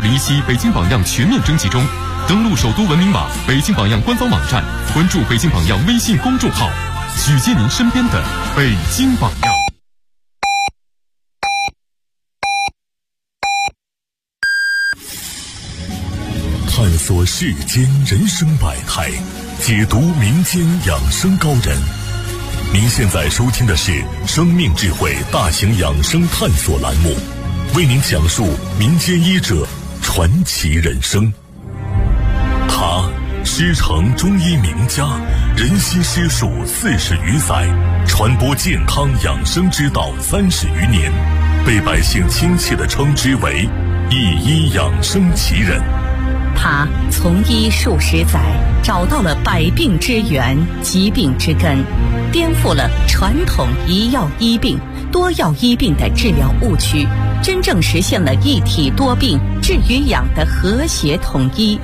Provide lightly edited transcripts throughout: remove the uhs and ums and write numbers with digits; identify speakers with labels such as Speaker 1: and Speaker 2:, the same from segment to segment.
Speaker 1: 2017北京榜样全面征集中，登录首都文明码北京榜样官方网站，关注北京榜样微信公众号，举荐您身边的北京榜样。
Speaker 2: 探索世间人生百态，解读民间养生高人。您现在收听的是生命智慧大型养生探索栏目，为您讲述民间医者传奇人生。他师承中医名家，人心师术40余载，传播健康养生之道30余年，被百姓亲切地称之为一医养生奇人。
Speaker 3: 他从医数十载，找到了百病之源、疾病之根，颠覆了传统一药医病、多药医病的治疗误区，真正实现了一体多病、治与养的和谐统一。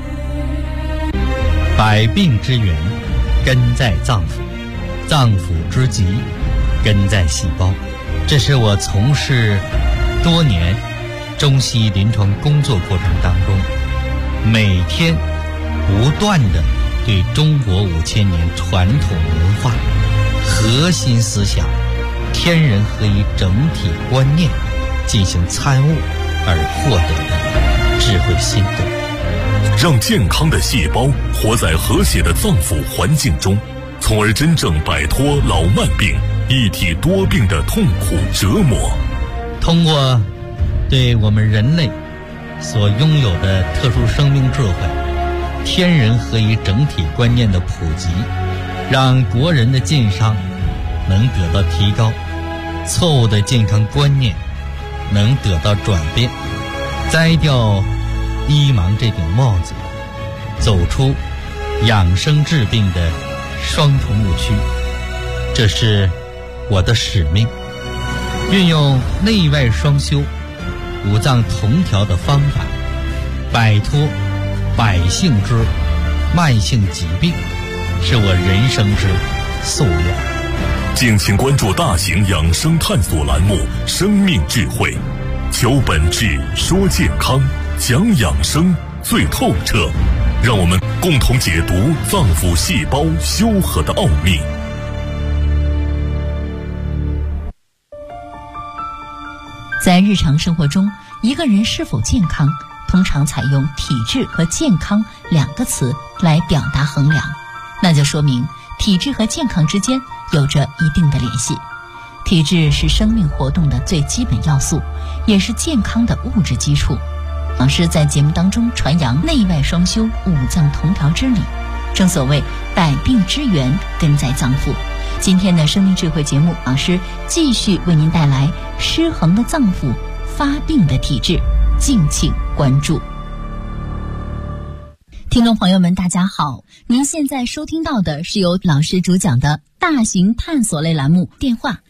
Speaker 4: 百病之源根在脏腑，脏腑之疾根在细胞。这是我从事多年中西医临床工作过程当中，每天不断地对中国5000年传统文化核心思想天人合一整体观念进行参悟而获得的智慧心得，
Speaker 2: 让健康的细胞活在和谐的脏腑环境中，从而真正摆脱老慢病、一体多病的痛苦折磨。
Speaker 4: 通过对我们人类所拥有的特殊生命智慧、天人合一整体观念的普及，让国人的健康能得到提高，错误的健康观念能得到转变，摘掉医盲这顶帽子，走出养生治病的双重误区。这是我的使命，运用内外双修、五脏同调的方法，摆脱百姓之慢性疾病，是我人生之夙愿。
Speaker 2: 敬请关注大型养生探索栏目《生命智慧》，求本质，说健康，讲养生最透彻，让我们共同解读脏腑细胞修和的奥秘。
Speaker 5: 在日常生活中，一个人是否健康，通常采用体质和健康2个词来表达衡量，那就说明体质和健康之间有着一定的联系。体质是生命活动的最基本要素，也是健康的物质基础。老师在节目当中传扬内外双修、五脏同调之理，正所谓百病之源根在脏腑。今天的生命智慧节目，老师继续为您带来失衡的脏腑、发病的体质，敬请关注。听众朋友们大家好，您现在收听到的是由老师主讲的大型探索类栏目，电话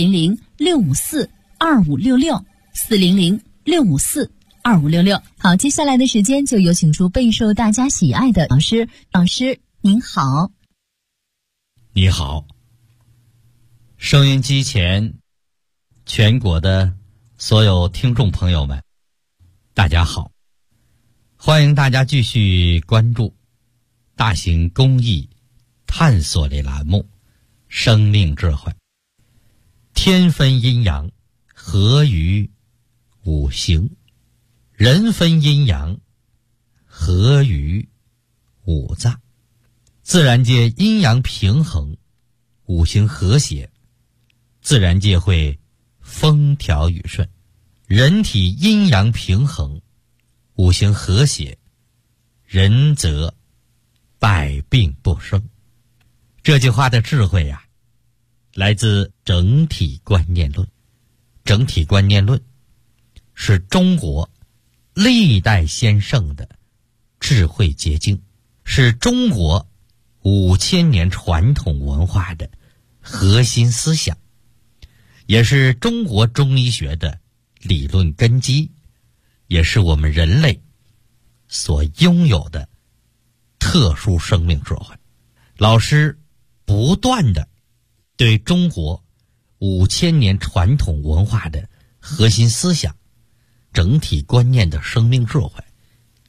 Speaker 5: 400-654-2566 400-654-2566。好，接下来的时间就有请出备受大家喜爱的老师。老师您好。
Speaker 4: 你好，收音机前全国的所有听众朋友们大家好，欢迎大家继续关注大型公益探索类栏目生命智慧。天分阴阳，合于五行；人分阴阳，合于五脏。自然界阴阳平衡，五行和谐，自然界会风调雨顺。人体阴阳平衡，五行和谐，人则百病不生。这句话的智慧呀，来自整体观念论。整体观念论是中国历代先圣的智慧结晶，是中国5000年传统文化的核心思想，也是中国中医学的理论根基，也是我们人类所拥有的特殊生命智慧。老师不断的对中国5000年传统文化的核心思想、整体观念的生命智慧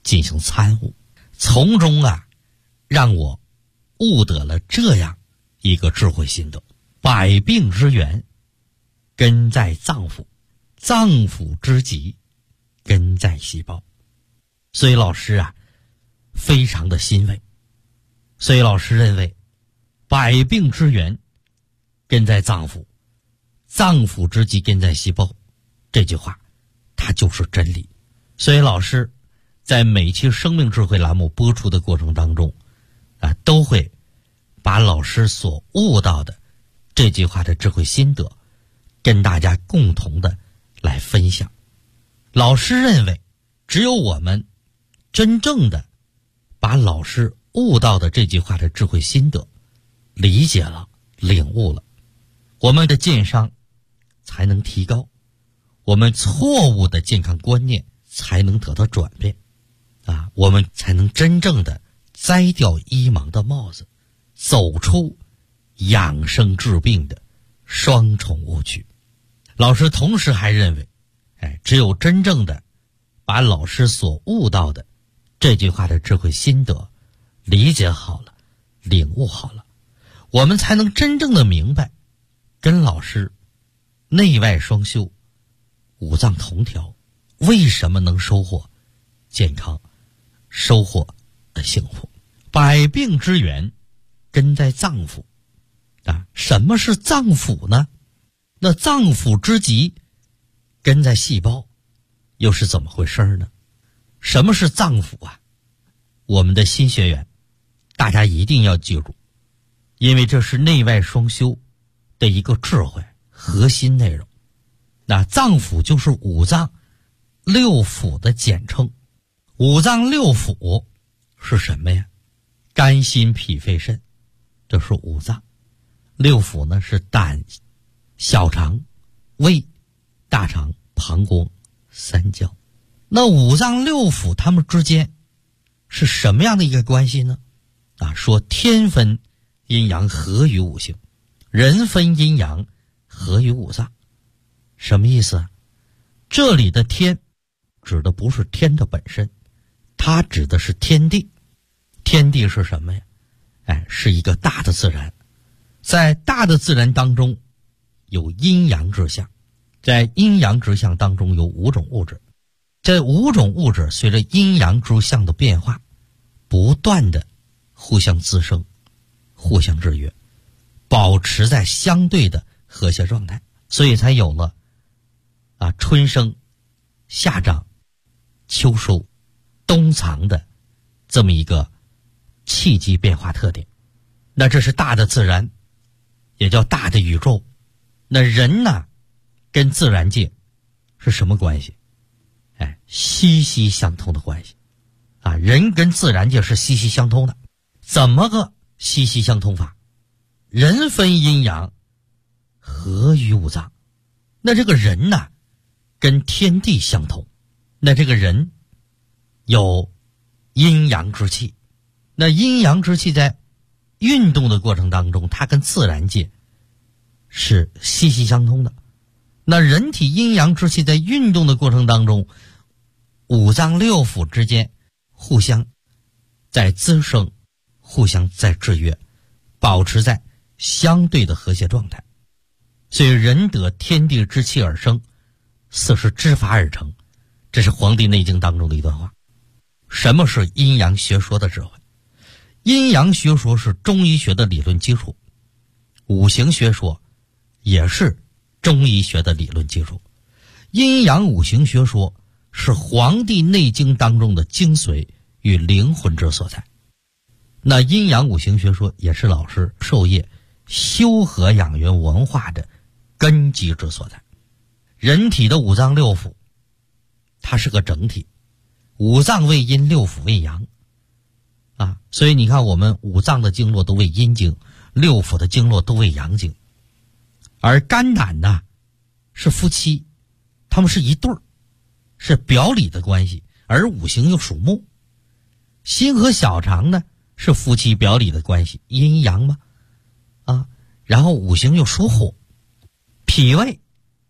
Speaker 4: 进行参悟，从中让我悟得了这样一个智慧心得：百病之源根在脏腑，脏腑之疾根在细胞。所以老师非常的欣慰。所以老师认为，百病之源根在脏腑，脏腑之疾根在细胞，这句话它就是真理。所以老师在每期生命智慧栏目播出的过程当中都会把老师所悟到的这句话的智慧心得跟大家共同的来分享。老师认为，只有我们真正的把老师悟到的这句话的智慧心得理解了、领悟了，我们的健商才能提高，我们错误的健康观念才能得到转变我们才能真正的摘掉医盲的帽子，走出养生治病的双重误区。老师同时还认为，只有真正的把老师所悟到的这句话的智慧心得理解好了、领悟好了，我们才能真正的明白，跟老师内外双修、五脏同调，为什么能收获健康、收获幸福。百病之源根在脏腑什么是脏腑呢？那脏腑之疾根在细胞，又是怎么回事呢？什么是脏腑我们的新学员大家一定要记住，因为这是内外双修的一个智慧核心内容。那脏腑就是五脏六腑的简称。五脏六腑是什么呀？肝心脾肺肾，这是五脏。六腑呢是胆、小肠、胃、大肠、膀胱、三焦。那五脏六腑它们之间是什么样的一个关系呢？说天分阴阳合于五行，人分阴阳合于五脏。什么意思这里的天指的不是天的本身，它指的是天地。天地是什么呀？是一个大的自然。在大的自然当中有阴阳之象，在阴阳之象当中有五种物质。这五种物质随着阴阳之象的变化，不断的互相滋生、互相制约，保持在相对的和谐状态，所以才有了春生、夏长、秋收、冬藏的这么一个气机变化特点。那这是大的自然，也叫大的宇宙。那人呢，跟自然界是什么关系？息息相通的关系人跟自然界是息息相通的。怎么个息息相通法？人分阴阳合于五脏。那这个人呢，跟天地相通。那这个人有阴阳之气，那阴阳之气在运动的过程当中，它跟自然界是息息相通的。那人体阴阳之气在运动的过程当中，五脏六腑之间互相在滋生，互相在制约，保持在相对的和谐状态。所以人得天地之气而生，四时之法而成，这是《黄帝内经》当中的一段话。什么是阴阳学说的智慧？阴阳学说是中医学的理论基础，五行学说也是中医学的理论基础。阴阳五行学说是《黄帝内经》当中的精髓与灵魂之所在。那阴阳五行学说也是老师授业修和养元文化的根基之所在。人体的五脏六腑它是个整体，五脏为阴，六腑为阳所以你看我们五脏的经络都为阴经，六腑的经络都为阳经。而肝胆呢是夫妻，他们是一对儿，是表里的关系，而五行又属木。心和小肠呢是夫妻表里的关系，阴阳嘛然后五行又属火。脾胃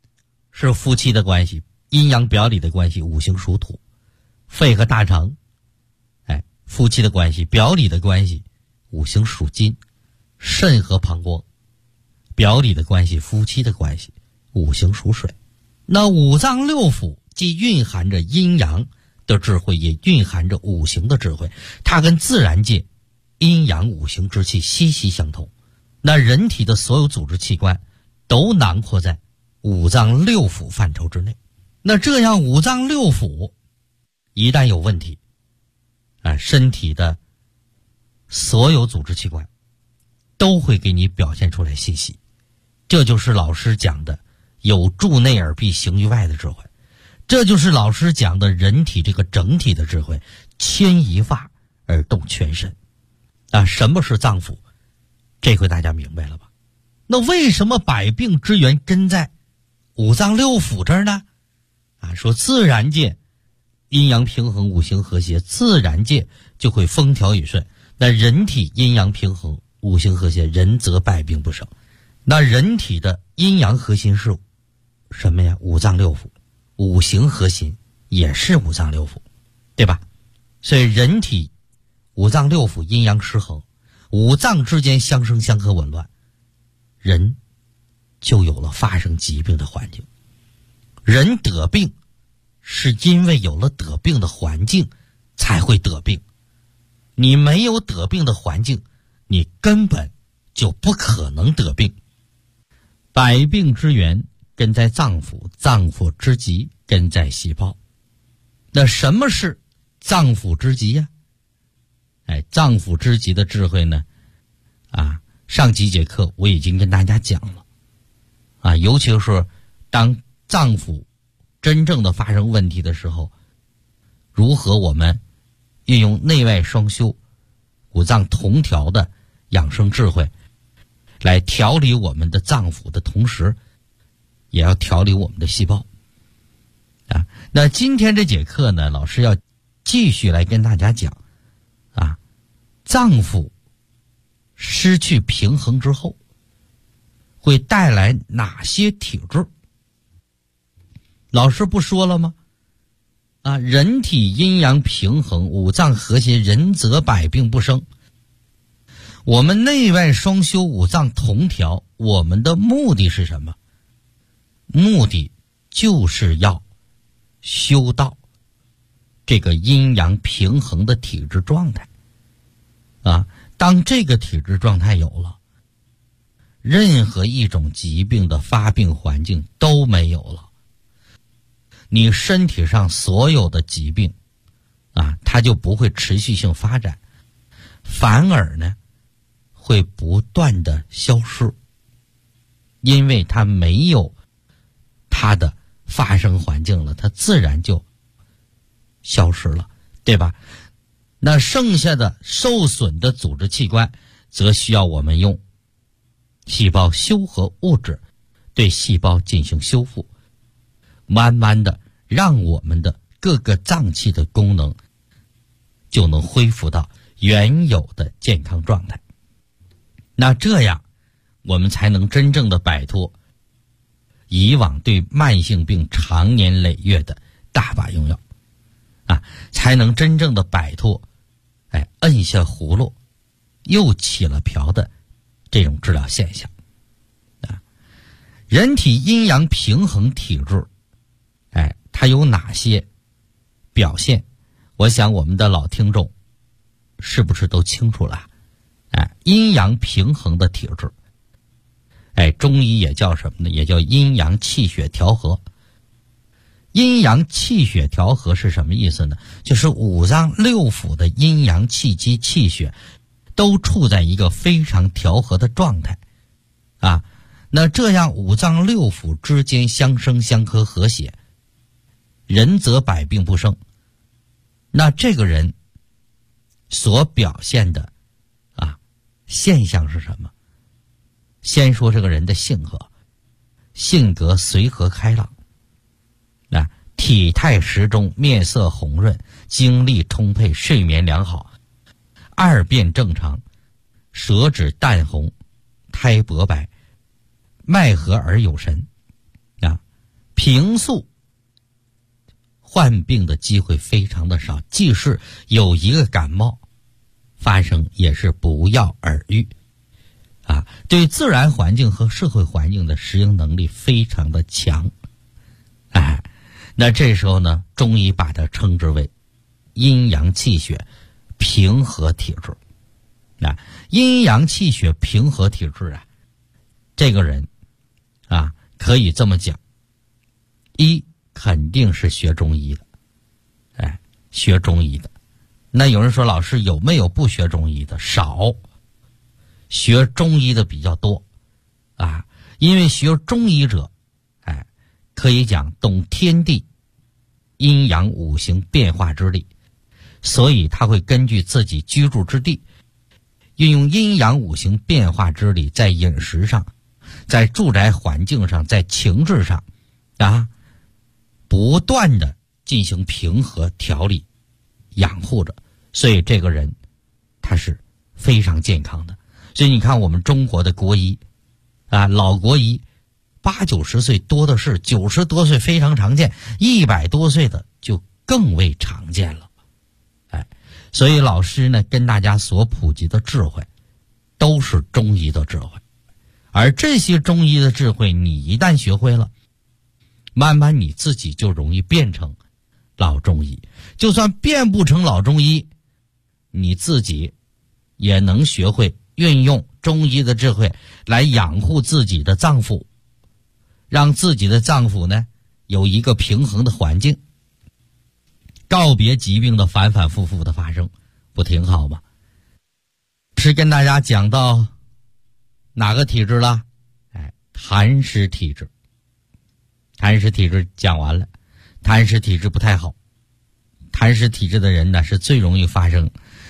Speaker 4: 是夫妻的关系，阴阳表里的关系，五行属土。肺和大肠夫妻的关系，表里的关系，五行属金，肾和膀胱。表里的关系，夫妻的关系，五行属水。那五脏六腑既蕴含着阴阳的智慧，也蕴含着五行的智慧，它跟自然界阴阳五行之气息息相通。那人体的所有组织器官都囊括在五脏六腑范畴之内。那这样五脏六腑一旦有问题，身体的所有组织器官都会给你表现出来信息。这就是老师讲的有助内而必行于外的智慧，这就是老师讲的人体这个整体的智慧，牵一发而动全身。什么是脏腑？这回大家明白了吧？那为什么百病之源根在五脏六腑这儿呢？说自然界阴阳平衡，五行和谐，自然界就会风调雨顺。那人体阴阳平衡，五行和谐，人则百病不生。那人体的阴阳核心是什么呀？五脏六腑。五行核心也是五脏六腑，对吧？所以人体五脏六腑阴阳失衡，五脏之间相生相克紊乱，人就有了发生疾病的环境。人得病是因为有了得病的环境才会得病，你没有得病的环境，你根本就不可能得病。百病之源根在脏腑，脏腑之极根在细胞。那什么是脏腑之极呀？脏腑之极的智慧呢？上几节课我已经跟大家讲了。尤其是当脏腑真正的发生问题的时候，如何我们运用内外双修、五脏同调的养生智慧，来调理我们的脏腑的同时，也要调理我们的细胞。那今天这节课呢，老师要继续来跟大家讲脏腑失去平衡之后会带来哪些体质。老师不说了吗？人体阴阳平衡，五脏和谐，人则百病不生。我们内外双修，五脏同调，我们的目的是什么？目的就是要修到这个阴阳平衡的体质状态。当这个体质状态有了，任何一种疾病的发病环境都没有了。你身体上所有的疾病它就不会持续性发展，反而呢会不断的消失，因为它没有它的发生环境了，它自然就消失了，对吧？那剩下的受损的组织器官则需要我们用细胞修合物质对细胞进行修复，慢慢的让我们的各个脏器的功能就能恢复到原有的健康状态。那这样我们才能真正的摆脱以往对慢性病长年累月的大把用药才能真正的摆脱摁下葫芦又起了瓢的这种治疗现象。人体阴阳平衡体质它有哪些表现？我想我们的老听众是不是都清楚了？阴阳平衡的体质，中医也叫什么呢？也叫阴阳气血调和。阴阳气血调和是什么意思呢？就是五脏六腑的阴阳气机气血都处在一个非常调和的状态那这样五脏六腑之间相生相克和谐，人则百病不生。那这个人所表现的现象是什么？先说这个人的性格随和开朗，体态适中，面色红润，精力充沛，睡眠良好，二便正常，舌质淡红，苔薄白，脉和而有神平素患病的机会非常的少，即使有一个感冒发生，也是不药而愈啊。对自然环境和社会环境的适应能力非常的强。那这时候呢，中医把它称之为阴阳气血平和体质。阴阳气血平和体质啊，这个人啊，可以这么讲，一肯定是学中医的，学中医的。那有人说，老师有没有不学中医的？少，学中医的比较多啊。因为学中医者，可以讲懂天地阴阳五行变化之力，所以他会根据自己居住之地，运用阴阳五行变化之力，在饮食上，在住宅环境上，在情志上不断的进行平和调理养护着，所以这个人他是非常健康的。所以你看我们中国的国医老国医80、90岁多的是，90多岁非常常见，100多岁的就更为常见了。所以老师呢跟大家所普及的智慧都是中医的智慧，而这些中医的智慧你一旦学会了，慢慢你自己就容易变成老中医。就算变不成老中医，你自己也能学会运用中医的智慧来养护自己的脏腑，让自己的脏腑呢有一个平衡的环境，告别疾病的反反复复的发生，不挺好吗？是跟大家讲到哪个体质了？痰湿体质。痰湿体质讲完了，痰湿体质不太好。痰湿体质的人呢，是最容易发生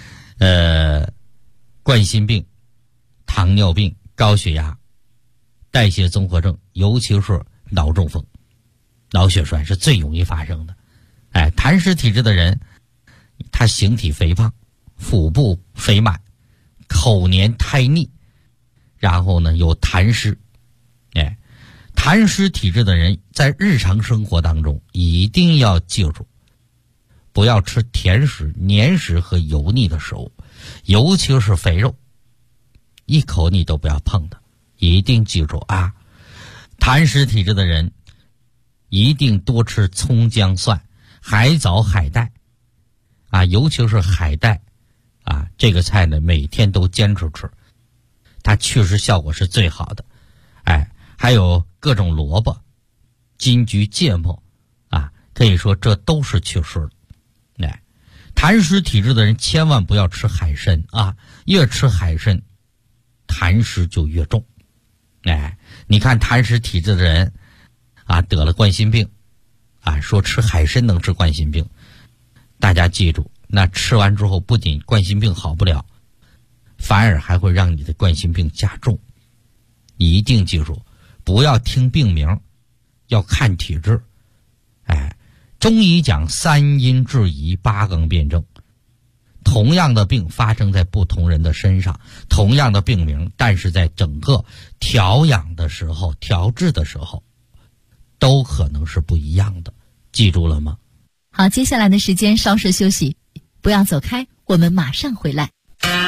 Speaker 4: 冠心病、糖尿病、高血压、代谢综合症，尤其是脑中风、脑血栓是最容易发生的。痰湿体质的人，他形体肥胖，腹部肥满，口黏苔腻，然后呢有痰湿。痰湿体质的人在日常生活当中一定要记住，不要吃甜食、黏食和油腻的食物，尤其是肥肉，一口你都不要碰的，一定记住啊。痰湿体质的人一定多吃葱姜蒜、海藻、海带尤其是海带这个菜呢每天都坚持吃，它确实效果是最好的。还有各种萝卜、金桔、芥末可以说这都是祛湿的。痰湿体质的人千万不要吃海参越吃海参痰湿就越重。你看痰湿体质的人得了冠心病说吃海参能治冠心病，大家记住，那吃完之后不仅冠心病好不了，反而还会让你的冠心病加重。一定记住，不要听病名，要看体质。中医讲3阴治宜8纲辩证，同样的病发生在不同人的身上，同样的病名，但是在整个调养的时候、调治的时候都可能是不一样的，记住了吗？
Speaker 5: 好，接下来的时间稍事休息，不要走开，我们马上回来。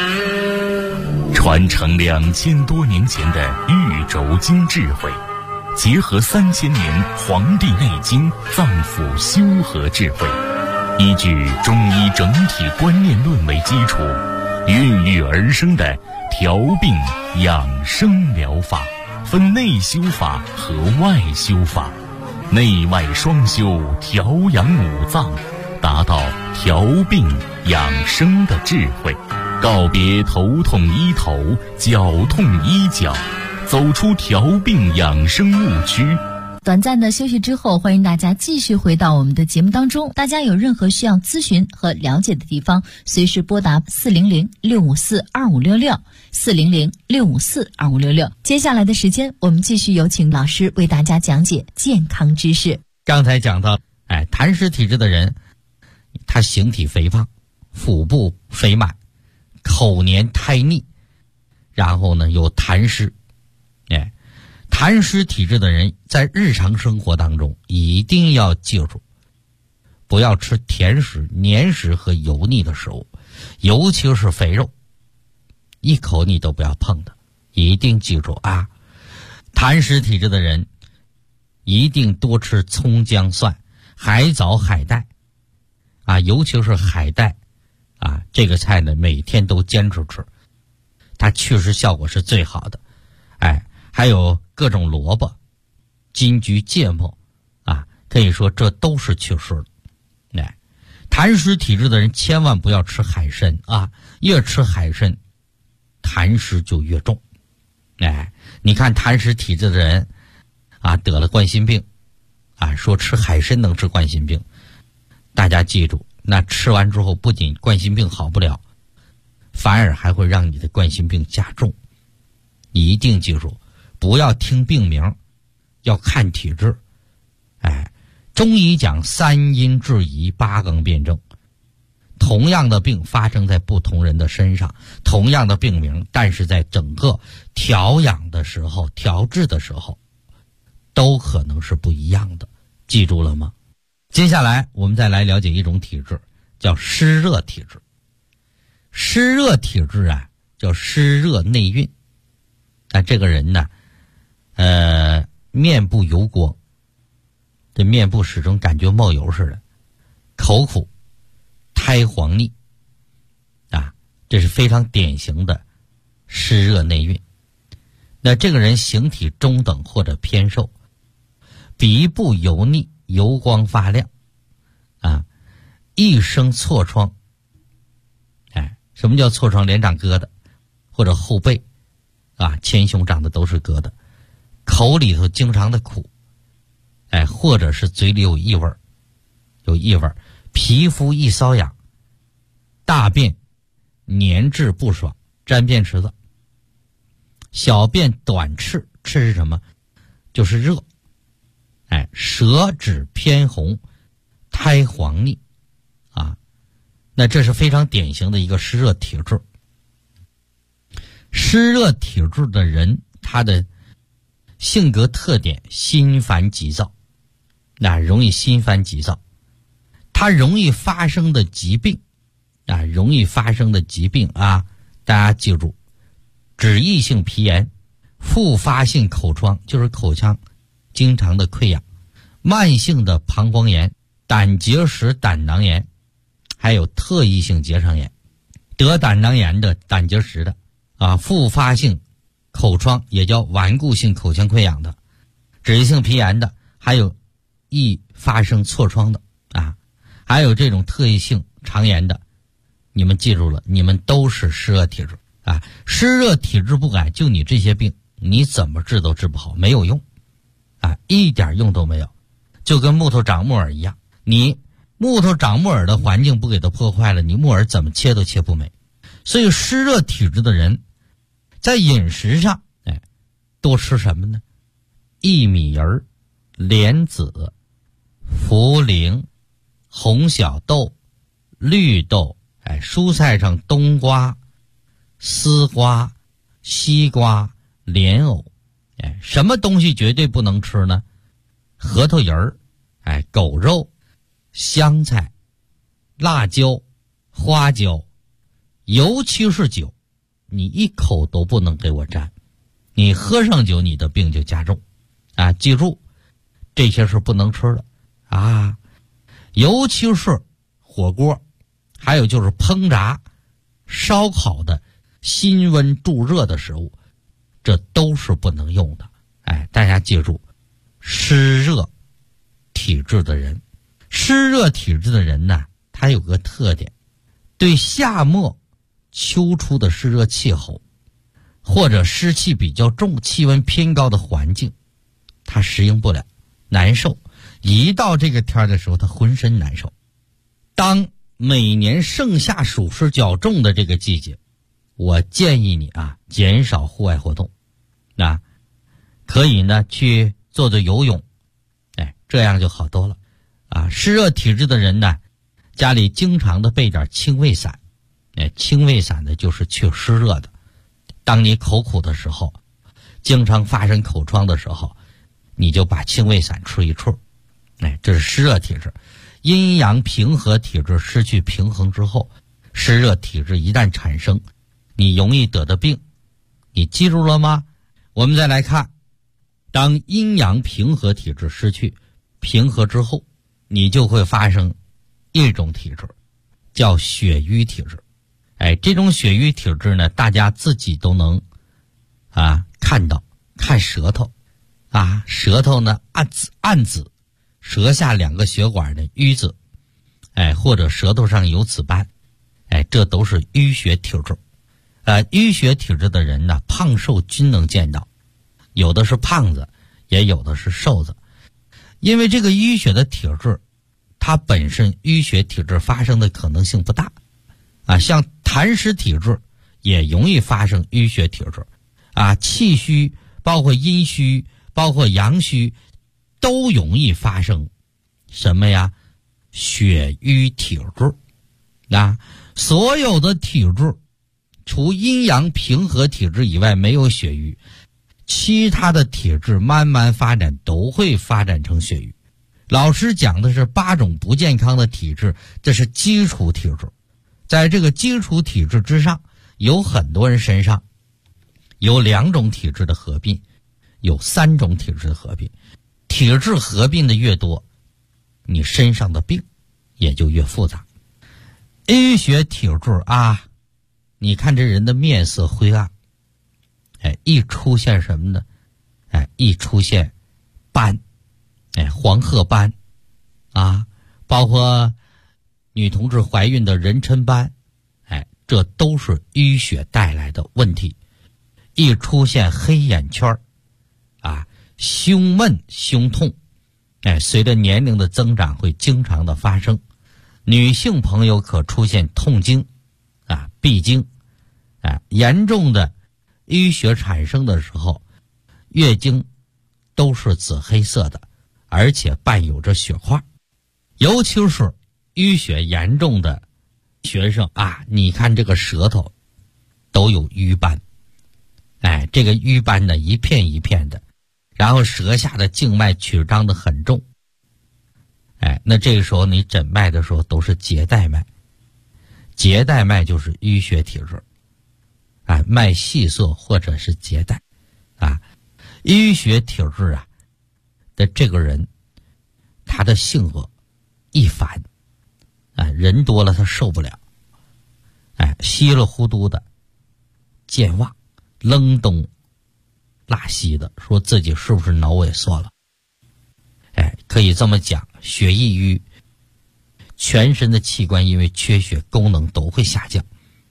Speaker 2: 传承2000多年前的玉轴经智慧，结合3000年《黄帝内经》脏腑修和智慧，依据中医整体观念论为基础，孕育而生的调病养生疗法，分内修法和外修法，内外双修，调养五脏，达到调病养生的智慧，告别头痛医头、脚痛医脚，走出调病养生误区。
Speaker 5: 短暂的休息之后，欢迎大家继续回到我们的节目当中。大家有任何需要咨询和了解的地方，随时拨打400-654-2566 400-654-2566。接下来的时间，我们继续有请老师为大家讲解健康知识。
Speaker 4: 刚才讲到痰湿体质的人，他形体肥胖，腹部肥满，口黏苔腻，然后呢有痰湿。痰湿体质的人在日常生活当中一定要记住， 不要吃甜食、黏食和油腻的食物，尤其是肥肉，一口你都不要碰的。一定记住啊，痰湿体质的人一定多吃葱姜蒜、海藻、海带啊，尤其是海带啊，这个菜呢每天都坚持吃，它祛湿效果是最好的。还有各种萝卜、金桔、芥末啊，可以说这都是祛湿的。痰湿体质的人千万不要吃海参啊，越吃海参痰湿就越重。你看痰湿体质的人啊，得了冠心病啊，说吃海参能治冠心病，大家记住，那吃完之后不仅冠心病好不了，反而还会让你的冠心病加重。一定记住，不要听病名，要看体质。中医讲三阴治宜，八纲辩证。同样的病发生在不同人的身上，同样的病名，但是在整个调养的时候、调治的时候，都可能是不一样的。记住了吗？接下来我们再来了解一种体质，叫湿热体质。湿热体质啊，叫湿热内蕴。这个人呢，面部油光，这面部始终感觉冒油似的，口苦，苔黄腻啊，这是非常典型的湿热内蕴。那这个人形体中等或者偏瘦，鼻部油腻，油光发亮啊，一生痤疮。什么叫痤疮？脸长疙瘩，或者后背啊，前胸长的都是疙瘩，口里头经常的苦，或者是嘴里有异味，皮肤易瘙痒，大便黏滞不爽，沾便池子，小便短赤，赤是什么？就是热，舌质偏红，苔黄腻啊，那这是非常典型的一个湿热体质。湿热体质的人，他的性格特点心烦急躁，容易心烦急躁。他容易发生的疾病啊，大家记住，脂溢性皮炎、复发性口疮，就是口腔经常的溃疡，慢性的膀胱炎、胆结石、胆囊炎，还有特异性结肠炎。得胆囊炎的、胆结石的啊，复发性口疮也叫顽固性口腔溃疡的，脂溢性皮炎的，还有易发生痤疮的啊，还有这种特异性肠炎的，你们记住了，你们都是湿热体质啊。湿热体质不改，就你这些病，你怎么治都治不好，没有用啊，一点用都没有。就跟木头长木耳一样，你木头长木耳的环境不给它破坏了，你木耳怎么切都切不美。所以湿热体质的人在饮食上多吃什么呢？薏米仁、莲子、茯苓、红小豆、绿豆，蔬菜上冬瓜、丝瓜、西瓜、莲藕，什么东西绝对不能吃呢？核桃仁儿，狗肉、香菜、辣椒、花椒，尤其是酒，你一口都不能给我沾，你喝上酒，你的病就加重啊！记住，这些是不能吃的啊，尤其是火锅，还有就是烹炸、烧烤的辛温助热的食物，这都是不能用的。大家记住，湿热体质的人，呢，他有个特点，对夏末秋初的湿热气候，或者湿气比较重、气温偏高的环境，他适应不了，难受。一到这个天的时候，他浑身难受。当每年盛夏暑湿较重的这个季节，我建议你啊，减少户外活动，可以呢去做做游泳，这样就好多了啊。湿热体质的人呢，家里经常的备点清胃散，清胃散呢就是去湿热的。当你口苦的时候，经常发生口疮的时候，你就把清胃散吃一处，这是湿热体质。 阴阳平和体质失去平衡之后，湿热体质一旦产生，你容易得的病，你记住了吗？我们再来看，当阴阳平和体质失去平和之后，你就会发生一种体质，叫血瘀体质。这种血瘀体质呢，大家自己都能看到，看舌头舌头呢暗紫，舌下2个血管的瘀紫，或者舌头上有紫斑，这都是淤血体质。淤血体质的人呢，胖瘦均能见到，有的是胖子，也有的是瘦子。因为这个淤血的体质，它本身淤血体质发生的可能性不大像痰湿体质也容易发生淤血体质气虚，包括阴虚，包括阳虚，都容易发生什么呀？血瘀体质所有的体质除阴阳平和体质以外没有血瘀，其他的体质慢慢发展都会发展成血瘀。老师讲的是8种不健康的体质，这是基础体质。在这个基础体质之上，有很多人身上有2种体质的合并，有3种体质的合并。体质合并的越多，你身上的病也就越复杂。淤血体质你看这人的面色灰暗，一出现什么呢？一出现斑，黄褐斑包括女同志怀孕的妊娠斑，这都是淤血带来的问题。一出现黑眼圈胸闷胸痛，随着年龄的增长会经常的发生。女性朋友可出现痛经闭经严重的淤血产生的时候，月经都是紫黑色的，而且伴有着血块。尤其是淤血严重的学生你看这个舌头都有瘀斑，这个瘀斑呢一片一片的，然后舌下的静脉曲张的很重，那这个时候你诊脉的时候都是结带脉，结带脉就是淤血体质脉细涩或者是结带淤血体质的这个人，他的性格易烦人多了他受不了稀里糊涂的健忘，愣东拉西的，说自己是不是脑萎缩了可以这么讲，血易瘀，全身的器官因为缺血功能都会下降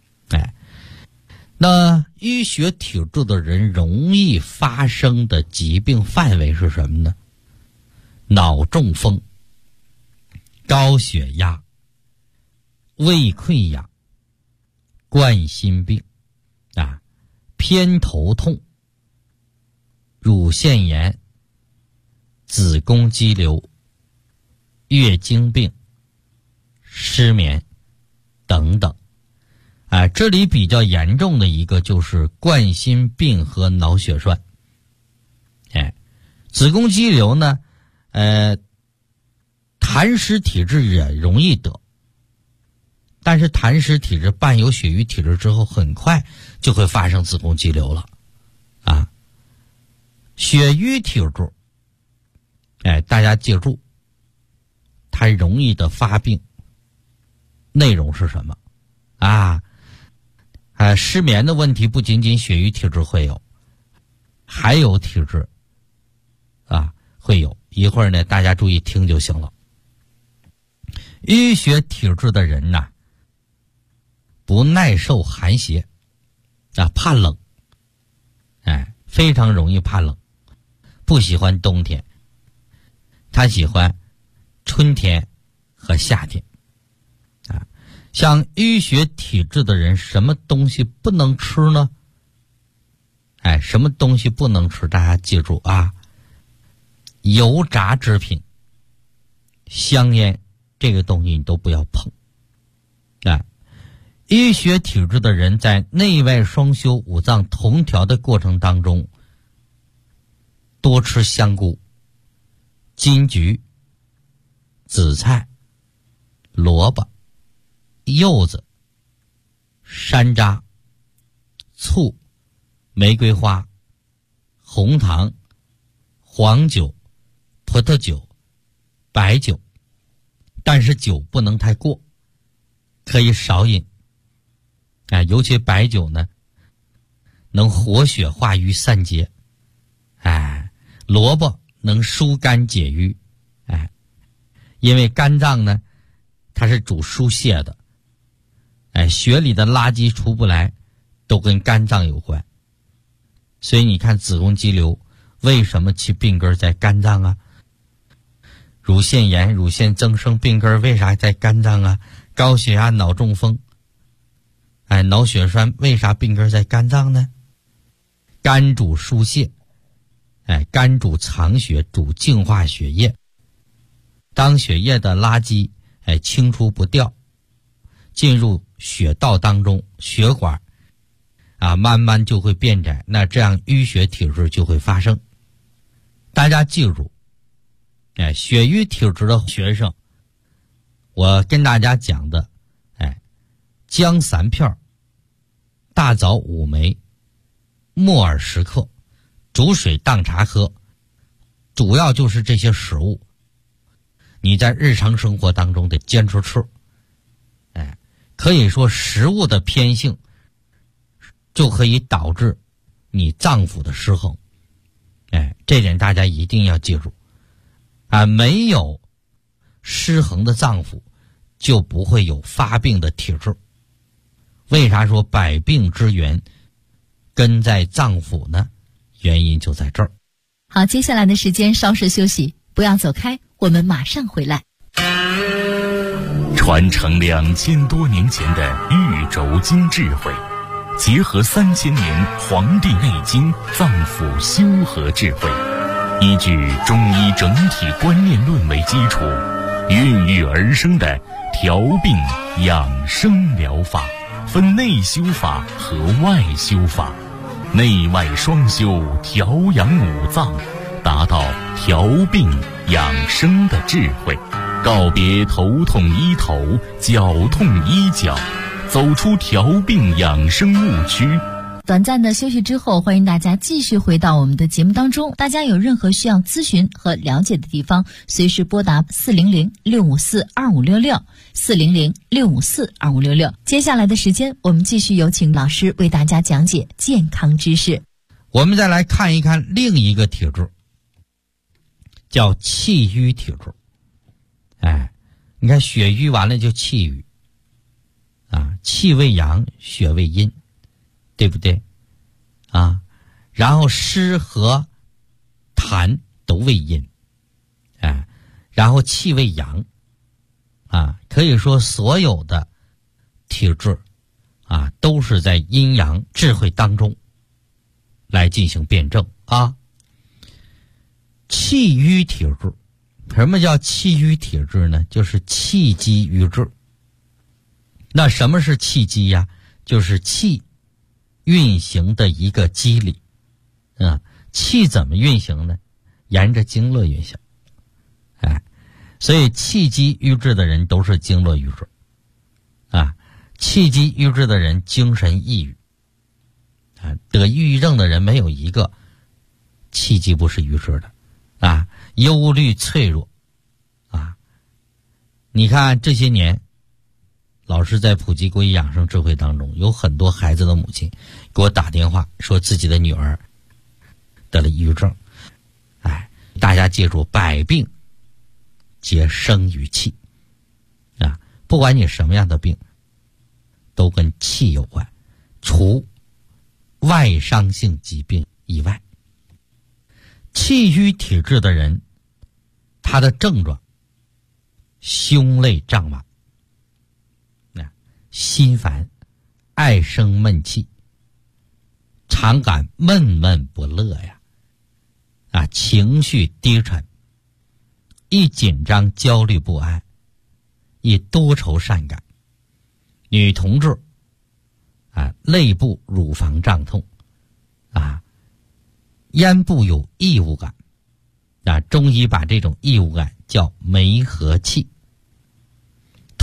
Speaker 4: 那淤血体质的人容易发生的疾病范围是什么呢？脑中风、高血压、胃溃疡、冠心病偏头痛、乳腺炎、子宫肌瘤、月经病、失眠等等这里比较严重的一个就是冠心病和脑血栓子宫肌瘤呢痰湿体质也容易得，但是痰湿体质伴有血瘀体质之后，很快就会发生子宫肌瘤了血瘀体质大家记住，它容易的发病内容是什么失眠的问题不仅仅血瘀体质会有，还有体质会有。一会儿呢大家注意听就行了。淤血体质的人不耐受寒邪怕冷非常容易怕冷，不喜欢冬天，他喜欢春天和夏天像淤血体质的人，什么东西不能吃呢？什么东西不能吃？大家记住油炸制品、香烟这个东西你都不要碰淤血体质的人在内外双修、五脏同调的过程当中，多吃香菇、金桔、紫菜、 萝卜、柚子、山楂、醋、玫瑰花、红糖、黄酒、葡萄酒、白酒，但是酒不能太过，可以少饮。尤其白酒呢，能活血化瘀散结。萝卜能疏肝解郁。因为肝脏呢，它是主疏泄的。血里的垃圾出不来，都跟肝脏有关。所以你看子宫肌瘤为什么其病根在肝脏啊？乳腺炎、乳腺增生病根为啥在肝脏啊？高血压、脑中风、脑血栓为啥病根在肝脏呢？肝主疏泄，肝主藏血，主净化血液。当血液的垃圾清除不掉，进入血道当中，血管慢慢就会变窄，那这样淤血体质就会发生。大家记住，血瘀体质的学生，我跟大家讲的，姜3片，大枣5枚，木耳10克，煮水当茶喝，主要就是这些食物。你在日常生活当中得坚持吃。可以说食物的偏性就可以导致你脏腑的失衡。这点大家一定要记住。没有失衡的脏腑，就不会有发病的体质。为啥说百病之源根在脏腑呢？原因就在这儿。
Speaker 5: 好，接下来的时间稍事休息，不要走开，我们马上回来。
Speaker 2: 传承2000多年前的玉轴经智慧，结合3000年《黄帝内经》脏腑修和智慧，依据中医整体观念论为基础，孕育而生的调病养生疗法，分内修法和外修法，内外双修，调养五脏，达到调病养生的智慧。告别头痛医头，脚痛医脚，走出调病养生误区。
Speaker 5: 短暂的休息之后，欢迎大家继续回到我们的节目当中。大家有任何需要咨询和了解的地方，随时拨打400-654-2566 400-654-2566。接下来的时间，我们继续有请老师为大家讲解健康知识。
Speaker 4: 我们再来看一看另一个体质，叫气瘀体质。你看血瘀完了就气郁，气为阳，血为阴，对不对？然后湿和痰都为阴，然后气为阳，可以说所有的体质都是在阴阳智慧当中来进行辩证。气瘀体质，什么叫气瘀体质呢？就是气机瘀滞。那什么是气机呀？就是气运行的一个机理。气怎么运行呢？沿着经络运行。所以气机瘀滞的人都是经络瘀滞。气机瘀滞的人精神抑郁。得抑郁症的人没有一个气机不是瘀滞的。忧虑脆弱。你看这些年老师在普及国医养生智慧当中，有很多孩子的母亲给我打电话说自己的女儿得了抑郁症。大家记住，百病皆生于气。不管你什么样的病都跟气有关，除外伤性疾病以外。气瘀体质的人，他的症状胸肋胀满，心烦，爱生闷气，常感闷闷不乐呀，情绪低沉，易紧张焦虑不安，易多愁善感。女同志肋部乳房胀痛，咽部有异物感，中医把这种异物感叫梅核气。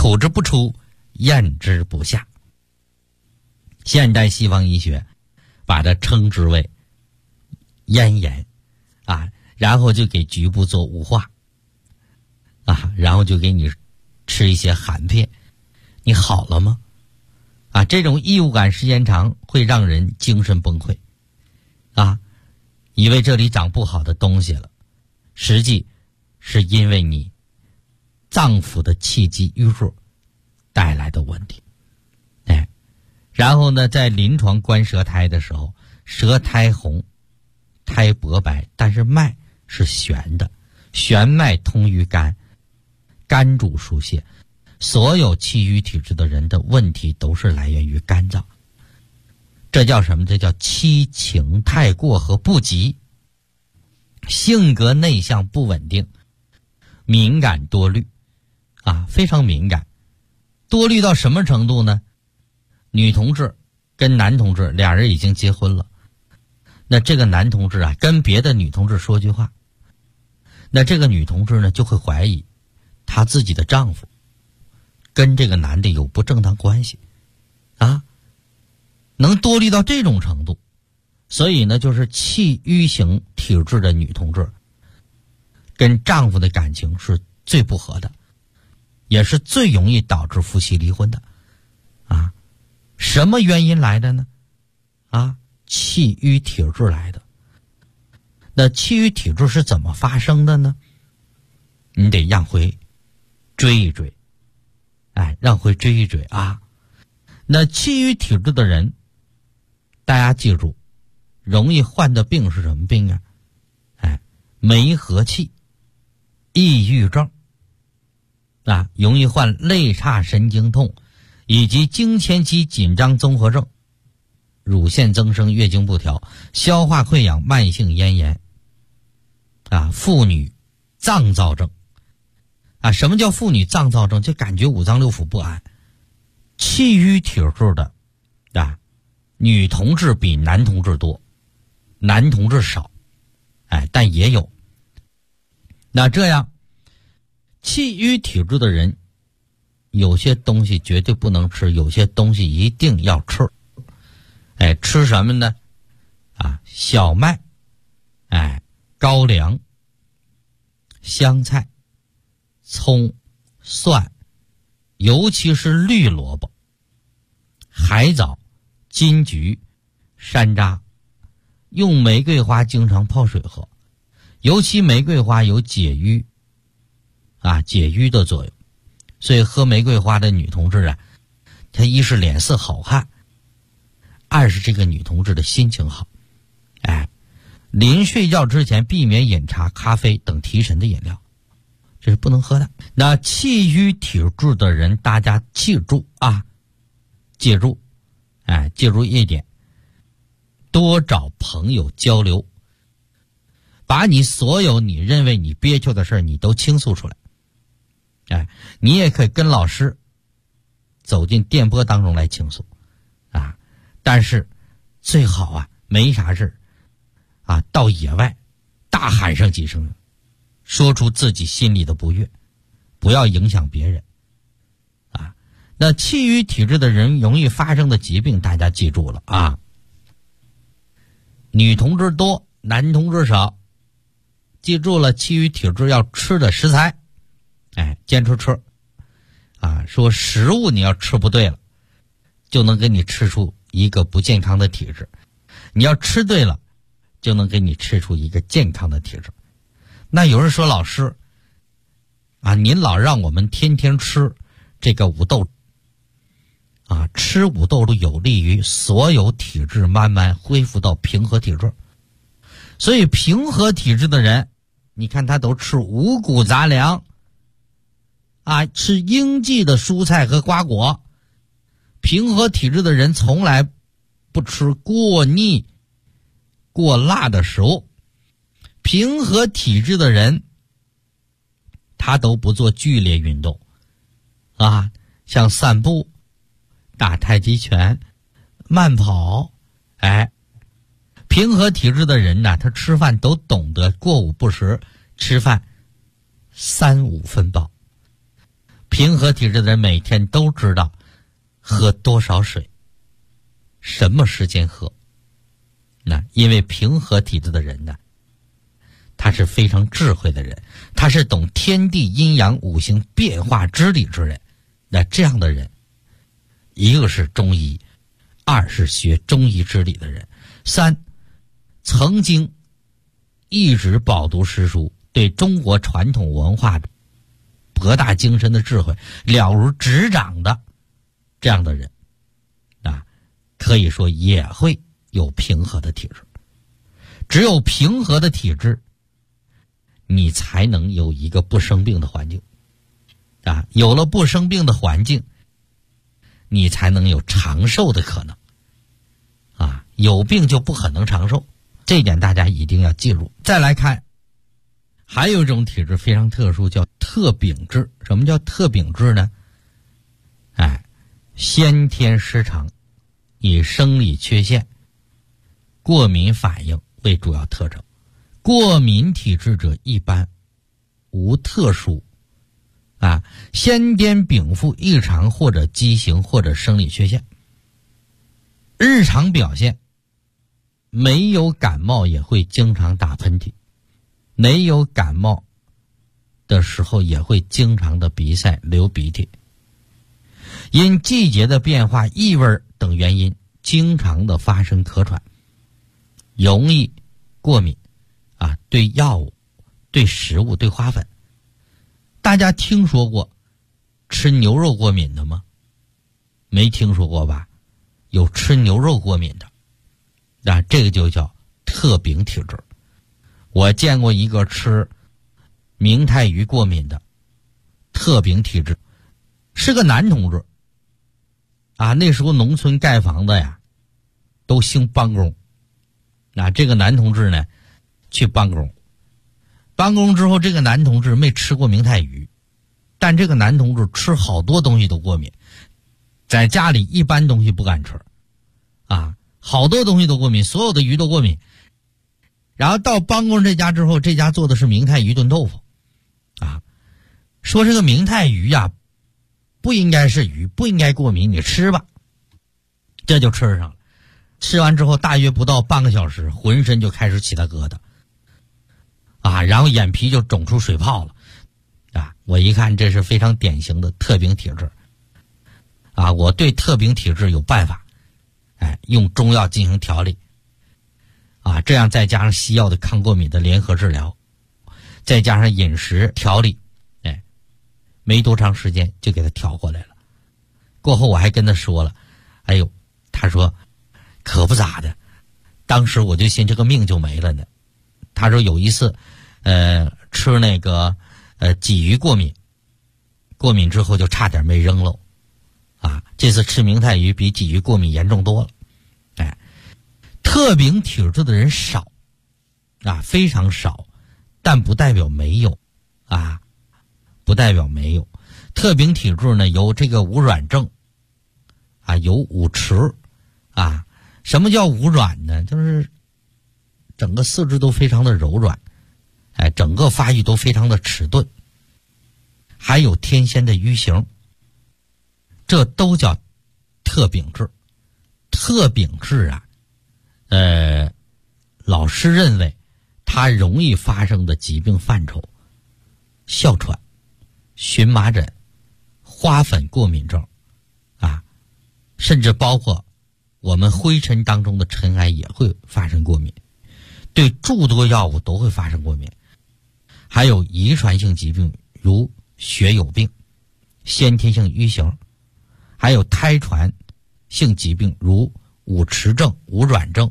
Speaker 4: 吐之不出，咽之不下。现代西方医学把它称之为咽炎啊，然后就给局部做雾化啊，然后就给你吃一些含片，你好了吗？啊，这种异物感时间长会让人精神崩溃啊，以为这里长不好的东西了，实际是因为你脏腑的气机淤弱带来的问题。哎，然后呢，在临床观舌苔的时候，舌苔红，苔薄白，但是脉是悬的，悬脉通于肝，肝主疏泄，所有气郁体质的人的问题都是来源于肝脏。这叫什么？这叫七情太过和不及，性格内向不稳定，敏感多虑啊，非常敏感。多虑到什么程度呢？女同志跟男同志俩人已经结婚了，那这个男同志啊跟别的女同志说句话，那这个女同志呢就会怀疑她自己的丈夫跟这个男的有不正当关系啊，能多虑到这种程度。所以呢，就是气郁型体质的女同志跟丈夫的感情是最不合的，也是最容易导致夫妻离婚的啊。什么原因来的呢？啊，气郁体质来的。那气郁体质是怎么发生的呢？你得让回追一追，哎，让回追一追啊。那气郁体质的人，大家记住，容易患的病是什么病啊？哎，梅核气、抑郁症啊，容易患肋叉神经痛以及经前期紧张综合症、乳腺增生、月经不调、消化溃疡、慢性咽炎啊，妇女脏躁症啊。什么叫妇女脏躁症？就感觉五脏六腑不安。气郁体质的啊，女同志比男同志多，男同志少，哎，但也有。那这样气郁体质的人，有些东西绝对不能吃，有些东西一定要吃。哎，吃什么呢？啊，小麦，哎，高粱、香菜、葱、蒜，尤其是绿萝卜、海藻、金桔、山楂。用玫瑰花经常泡水喝，尤其玫瑰花有解郁啊，解郁的作用。所以喝玫瑰花的女同志啊，她一是脸色好看，二是这个女同志的心情好。哎，临睡觉之前避免饮茶、咖啡等提神的饮料，这是不能喝的。那气郁体质的人，大家记住啊，记住，哎，记住一点，多找朋友交流，把你所有你认为你憋屈的事儿，你都倾诉出来。哎，你也可以跟老师走进电波当中来倾诉啊，但是最好啊没啥事啊，到野外大喊上几声，说出自己心里的不悦，不要影响别人啊。那气郁体质的人容易发生的疾病，大家记住了啊，女同志多，男同志少。记住了，气郁体质要吃的食材，哎，坚持吃啊。说食物你要吃不对了，就能给你吃出一个不健康的体质，你要吃对了，就能给你吃出一个健康的体质。那有人说，老师啊，您老让我们天天吃这个五豆啊，吃五豆都有利于所有体质慢慢恢复到平和体质。所以平和体质的人，你看他都吃五谷杂粮啊，吃应季的蔬菜和瓜果。平和体质的人从来不吃过腻过辣的食物。平和体质的人他都不做剧烈运动啊，像散步、打太极拳、慢跑。哎，平和体质的人呢，他吃饭都懂得过午不食，吃饭3-5分饱。 平和体质的人每天都知道喝多少水，什么时间喝。那因为平和体质的人呢，他是非常智慧的人，他是懂天地阴阳五行变化之理之人。那这样的人，一个是中医，二是学中医之理的人，三曾经一直饱读诗书，对中国传统文化博大精深的智慧了如指掌的这样的人啊，可以说也会有平和的体质。只有平和的体质，你才能有一个不生病的环境啊，有了不生病的环境，你才能有长寿的可能啊，有病就不可能长寿，这一点大家一定要记住。再来看，还有一种体质非常特殊，叫特禀质。什么叫特禀质呢？先天失常，以生理缺陷、过敏反应为主要特征。过敏体质者一般无特殊先天禀赋异常或者畸形或者生理缺陷。日常表现没有感冒也会经常打喷嚏，没有感冒的时候也会经常的鼻塞流鼻涕，因季节的变化、异味等原因经常的发生咳喘，容易过敏对药物、对食物、对花粉。大家听说过吃牛肉过敏的吗？没听说过吧？有吃牛肉过敏的，这个就叫特禀体质。我见过一个吃明太鱼过敏的特禀体质，是个男同志那时候农村盖房子呀都兴帮工，这个男同志呢去帮工之后，这个男同志没吃过明太鱼，但这个男同志吃好多东西都过敏，在家里一般东西不敢吃好多东西都过敏，所有的鱼都过敏。然后到帮工这家之后，这家做的是明太鱼炖豆腐说这个明太鱼不应该是鱼，不应该过敏，你吃吧。这就吃上了，吃完之后大约不到半个小时，浑身就开始起大疙瘩然后眼皮就肿出水泡了我一看这是非常典型的特禀体质我对特禀体质有办法用中药进行调理这样再加上西药的抗过敏的联合治疗，再加上饮食调理没多长时间就给他调过来了。过后我还跟他说了，他说可不咋的，当时我就寻这个命就没了呢。他说有一次吃那个鲫鱼过敏之后就差点没扔了这次吃明太鱼比鲫鱼过敏严重多了。特禀体质的人少非常少，但不代表没有不代表没有。特禀体质呢有这个无软症有五迟什么叫无软呢？就是整个四肢都非常的柔软整个发育都非常的迟钝，还有天仙的淤形，这都叫特禀质。特禀质老师认为它容易发生的疾病范畴：哮喘、荨麻疹、花粉过敏症甚至包括我们灰尘当中的尘埃也会发生过敏，对诸多药物都会发生过敏。还有遗传性疾病，如血友病、先天性淤形，还有胎传性疾病，如五迟症、无软症。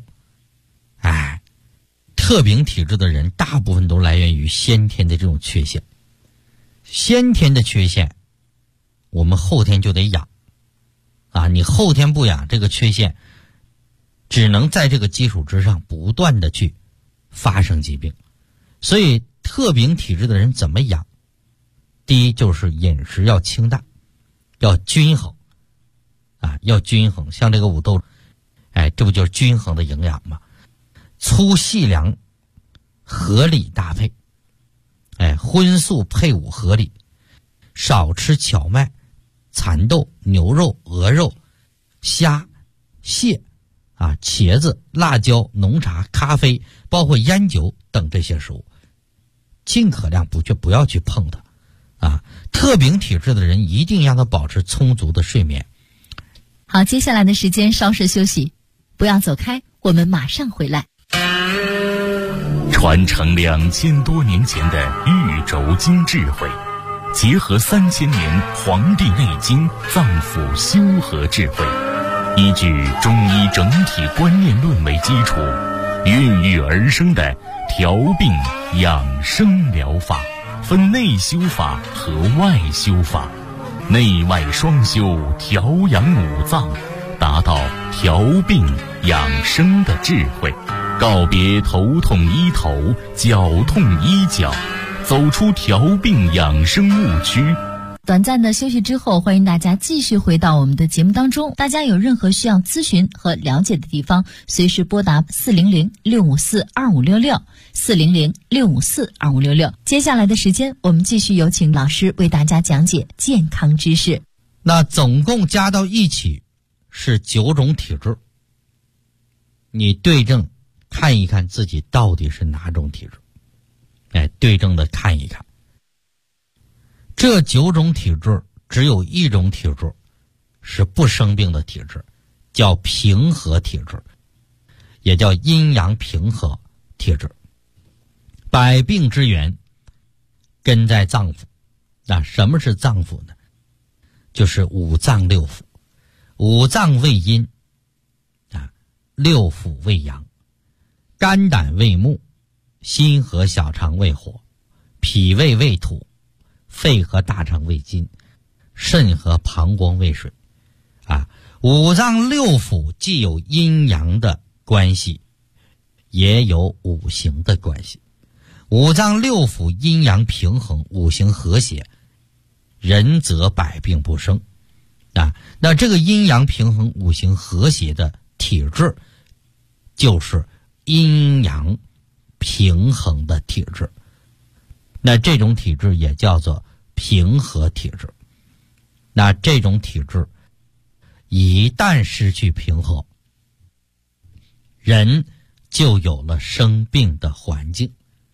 Speaker 4: 特禀体质的人大部分都来源于先天的这种缺陷。先天的缺陷我们后天就得养你后天不养，这个缺陷只能在这个基础之上不断的去发生疾病。所以特禀体质的人怎么养？第一就是饮食要清淡，要均衡要均衡。像这个五豆这不就是均衡的营养吗？粗细粮合理搭配荤素配伍合理， 少吃荞麦、蚕豆、牛肉、鹅肉、虾、蟹茄子、辣椒、浓茶、咖啡，包括烟酒等这些食物，尽可量不要去碰它特禀体质的人一定让他保持充足的睡眠。
Speaker 5: 好，接下来的时间稍事休息，不要走开，我们马上回来。
Speaker 2: 传承2000多年前的玉轴经智慧，结合3000年《黄帝内经》脏腑修和智慧，依据中医整体观念论为基础，孕育而生的调病养生疗法，分内修法和外修法，内外双修，调养五脏，达到调病养生的智慧，告别头痛医头，脚痛医脚，走出调病养生误区。
Speaker 5: 短暂的休息之后，欢迎大家继续回到我们的节目当中。大家有任何需要咨询和了解的地方，随时拨打400-654-2566 400-654-2566。接下来的时间，我们继续有请老师为大家讲解健康知识。
Speaker 4: 那总共加到一起是9种体质，你对症看一看自己到底是哪种体质，对症的看一看。这9种体质只有一种体质是不生病的体质，叫平和体质，也叫阴阳平和体质。百病之源根在脏腑。什么是脏腑呢？就是五脏六腑。五脏为阴六腑为阳，肝胆为木，心和小肠为火，脾胃为土，肺和大肠为金，肾和膀胱为水五脏六腑既有阴阳的关系，也有五行的关系。五脏六腑阴阳平衡，五行和谐，人则百病不生那这个阴阳平衡五行和谐的体质就是阴阳平衡的体质，那这种体质也叫做平和体质。那这种体质一旦失去平和，人就有了生病的环境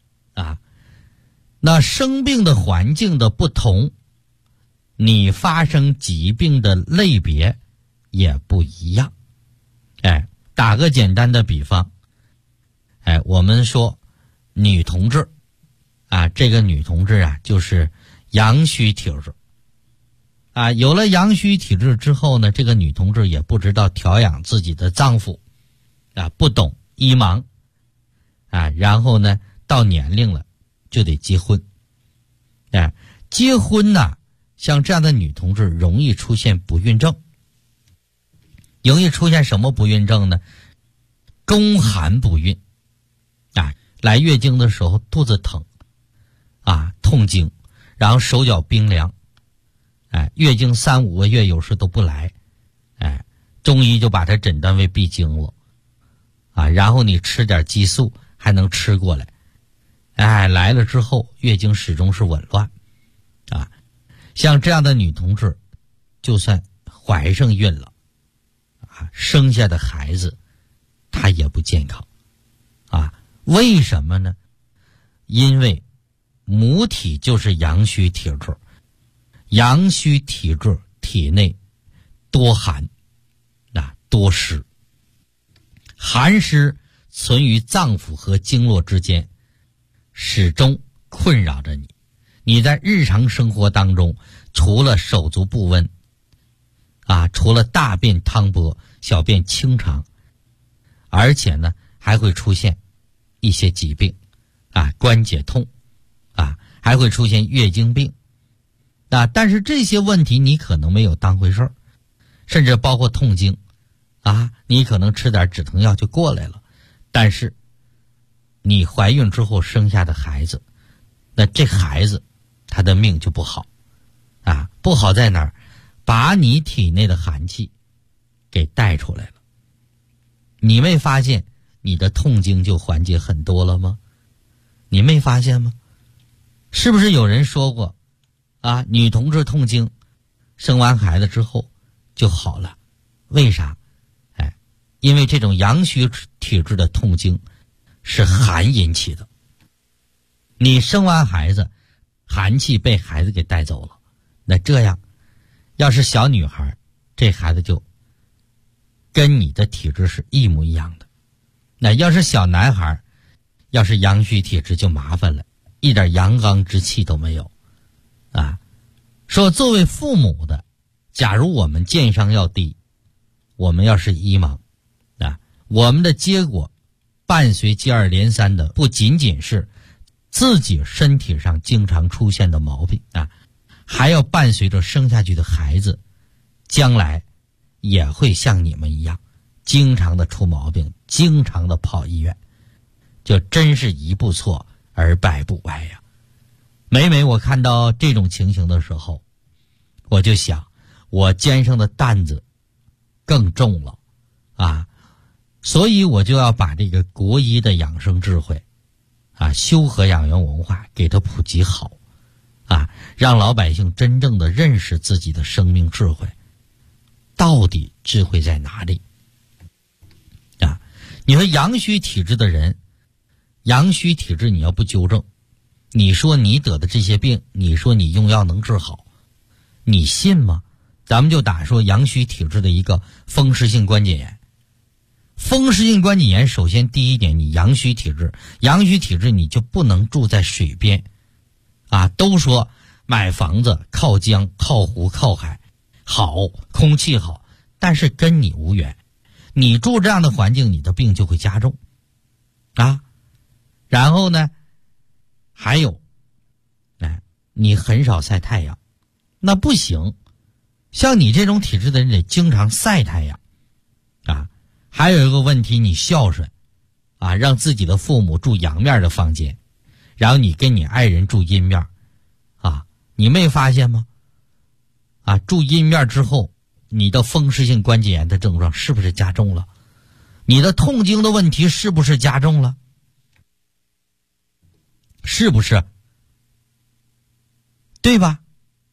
Speaker 4: 那生病的环境的不同，你发生疾病的类别也不一样。打个简单的比方，我们说女同志这个女同志就是阳虚体质有了阳虚体质之后呢，这个女同志也不知道调养自己的脏腑不懂医盲然后呢到年龄了就得结婚结婚像这样的女同志容易出现不孕症。容易出现什么不孕症呢？宫寒不孕来月经的时候肚子疼痛经，然后手脚冰凉月经3-5个月有时都不来中医就把它诊断为闭经了然后你吃点激素还能吃过来来了之后月经始终是紊乱像这样的女同志就算怀上孕了生下的孩子她也不健康为什么呢？因为母体就是阳虚体质，阳虚体质体内多寒多湿，寒湿存于脏腑和经络之间，始终困扰着你。你在日常生活当中，除了手足不温除了大便汤薄，小便清长，而且呢还会出现一些疾病关节痛还会出现月经病但是这些问题你可能没有当回事儿，甚至包括痛经你可能吃点止疼药就过来了，但是你怀孕之后生下的孩子，那这孩子他的命就不好不好在哪儿？把你体内的寒气给带出来了。你没发现你的痛经就缓解很多了吗？你没发现吗？是不是有人说过啊，女同志痛经，生完孩子之后就好了。为啥？因为这种阳虚体质的痛经是寒引起的。你生完孩子，寒气被孩子给带走了，那这样要是小女孩，这孩子就跟你的体质是一模一样的。那要是小男孩，要是阳虚体质就麻烦了，一点阳刚之气都没有啊。说作为父母的，假如我们健商要低，我们要是医盲啊，我们的结果伴随接二连三的不仅仅是自己身体上经常出现的毛病啊，还要伴随着生下去的孩子将来也会像你们一样经常的出毛病，经常的跑医院，就真是一步错而百步歪呀。每每我看到这种情形的时候，我就想我肩上的担子更重了啊，所以我就要把这个国医的养生智慧啊，修和养元文化给它普及好啊，让老百姓真正的认识自己的生命智慧，到底智慧在哪里啊？你说阳虚体质的人，阳虚体质你要不纠正，你说你得的这些病，你说你用药能治好，你信吗？咱们就打说阳虚体质的一个风湿性关节炎。风湿性关节炎首先第一点，你阳虚体质，阳虚体质你就不能住在水边啊。都说买房子靠江靠湖靠海好，空气好，但是跟你无缘，你住这样的环境，你的病就会加重啊。然后呢还有你很少晒太阳，那不行，像你这种体质的人得经常晒太阳啊。还有一个问题，你孝顺啊，让自己的父母住阳面的房间，然后你跟你爱人住阴面啊，你没发现吗？啊，住阴面之后，你的风湿性关节炎的症状是不是加重了？你的痛经的问题是不是加重了？是不是？对吧？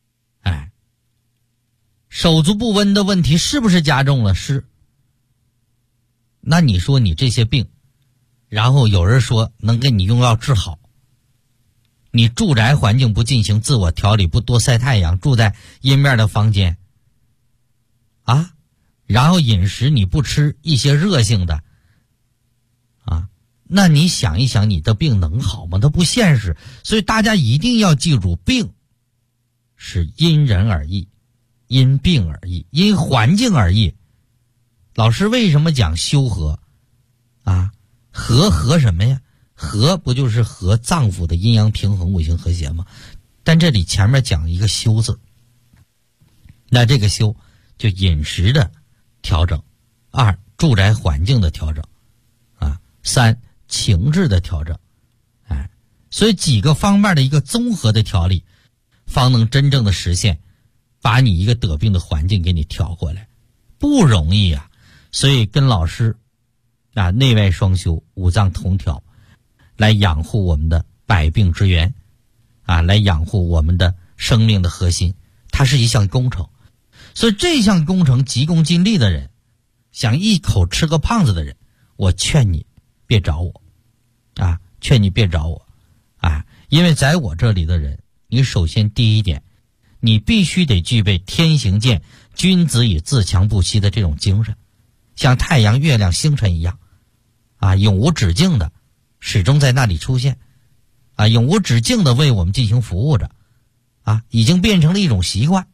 Speaker 4: 手足不温的问题是不是加重了？是。那你说你这些病，然后有人说能给你用药治好，你住宅环境不进行自我调理，不多晒太阳，住在阴面的房间啊，然后饮食你不吃一些热性的啊，那你想一想，你的病能好吗？它不现实。所以大家一定要记住，病是因人而异，因病而异，因环境而异。老师为什么讲修和啊？和什么呀？和不就是和脏腑的阴阳平衡、五行和谐吗？但这里前面讲一个修字，那这个修就饮食的调整，2住宅环境的调整啊，3情志的调整，所以几个方面的一个综合的调理，方能真正的实现把你一个得病的环境给你调过来，不容易啊。所以跟老师啊内外双修，五脏同调，来养护我们的百病之源啊，来养护我们的生命的核心，它是一项工程。所以这项工程急功近利的人，想一口吃个胖子的人，我劝你别找我啊，劝你别找我啊，因为在我这里的人，你首先第一点，你必须得具备天行健，君子以自强不息的这种精神，像太阳、月亮、星辰一样啊，永无止境的始终在那里出现啊，永无止境的为我们进行服务着啊，已经变成了一种习惯。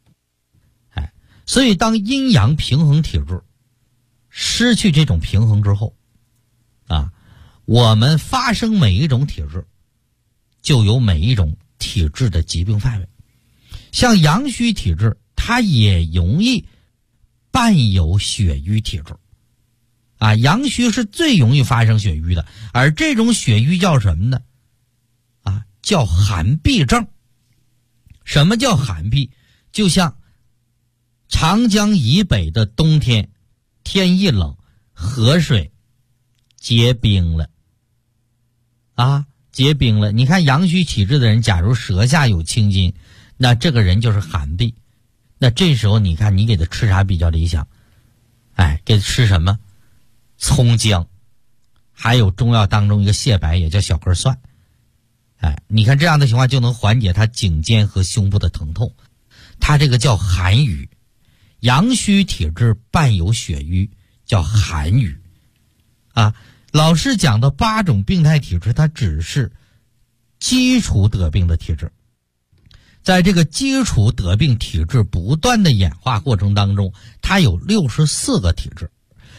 Speaker 4: 所以当阴阳平衡体质失去这种平衡之后啊，我们发生每一种体质就有每一种体质的疾病范围。像阳虚体质，它也容易伴有血瘀体质啊，阳虚是最容易发生血瘀的，而这种血瘀叫什么呢？啊，叫寒痹症。什么叫寒痹？就像长江以北的冬天，天一冷，河水结冰了啊，结冰了。你看阳虚体质的人，假如舌下有青筋， 那这个人就是寒痹。那这时候你看你给他吃啥比较理想？给他吃什么？葱姜，还有中药当中一个蟹白，也叫小根蒜。你看这样的情况就能缓解他颈肩和胸部的疼痛。他这个叫寒郁，阳虚体质伴有血瘀，叫寒郁。老师讲的8种病态体质，它只是基础得病的体质。在这个基础得病体质不断的演化过程当中，它有64个体质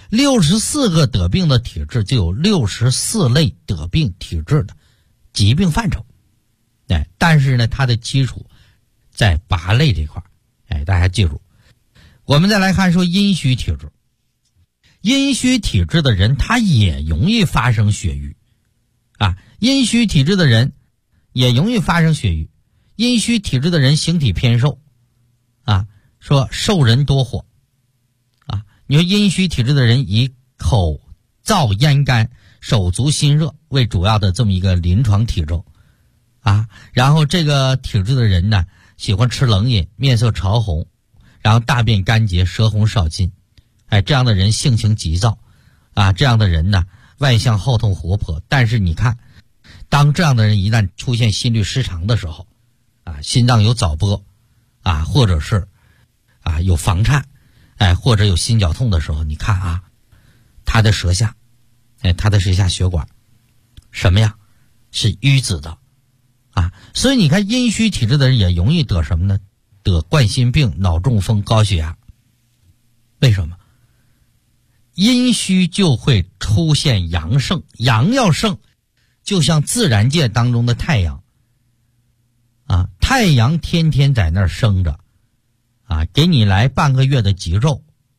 Speaker 4: ，64个得病的体质就有64类得病体质的疾病范畴。但是呢，它的基础在8类这块。大家记住。我们再来看说阴虚体质。阴虚体质的人他也容易发生血瘀。阴虚体质的人也容易发生血瘀。阴虚体质的人形体偏瘦。说瘦人多火。你说阴虚体质的人以口燥咽干、手足心热为主要的这么一个临床体征。然后这个体质的人呢，喜欢吃冷饮，面色潮红，然后大便干结，舌红少津。这样的人性情急躁。这样的人呢，外向好动活泼。但是你看，当这样的人一旦出现心律失常的时候，心脏有早搏，或者是有房颤，或者有心绞痛的时候，你看他的舌下，他的舌下血管什么呀？是淤紫的。所以你看阴虚体质的人也容易得什么呢？得冠心病、脑中风、高血压。为什么？阴虚就会出现阳盛，阳要盛，就像自然界当中的太阳。太阳天天在那儿生着，给你来半个月的极肉。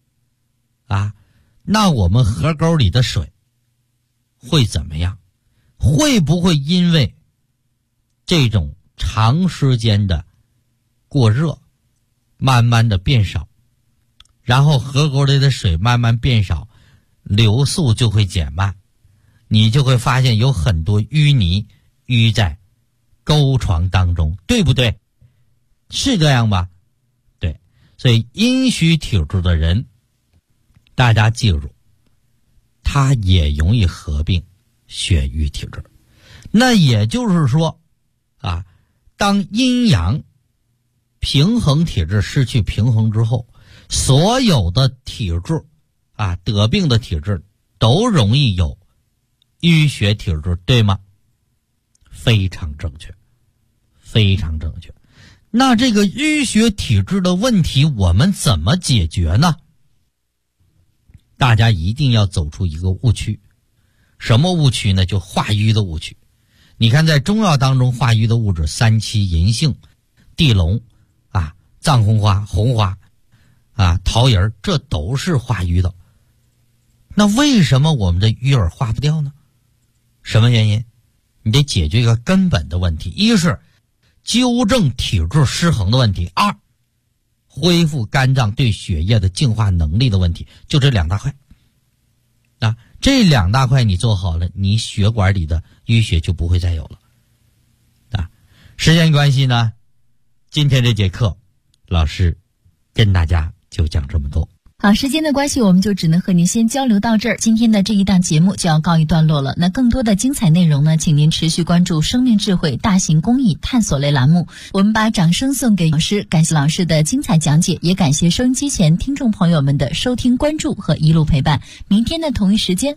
Speaker 4: 那我们河沟里的水会怎么样？会不会因为这种长时间的过热，慢慢的变少，然后河沟里的水慢慢变少，流速就会减慢，你就会发现有很多淤泥淤在沟床当中，对不对？是这样吧？对。所以阴虚体质的人，大家记住，他也容易合并血瘀体质。那也就是说当阴阳平衡体质失去平衡之后，所有的体质得病的体质都容易有淤血体质，对吗？非常正确，非常正确。那这个淤血体质的问题我们怎么解决呢？大家一定要走出一个误区。什么误区呢？就化瘀的误区。你看在中药当中化瘀的物质，三七、银杏、地龙藏红花、红花桃仁，这都是化瘀的。那为什么我们的瘀儿化不掉呢？什么原因？你得解决一个根本的问题，一是纠正体质失衡的问题，二恢复肝脏对血液的净化能力的问题，就这2大块。这2大块你做好了，你血管里的淤血就不会再有了。时间关系呢，今天这节课老师跟大家就讲这么多。
Speaker 5: 好，时间的关系，我们就只能和您先交流到这儿。今天的这一档节目就要告一段落了。那更多的精彩内容呢，请您持续关注生命智慧大型公益探索类栏目。我们把掌声送给老师，感谢老师的精彩讲解，也感谢收音机前听众朋友们的收听、关注和一路陪伴。明天的同一时间，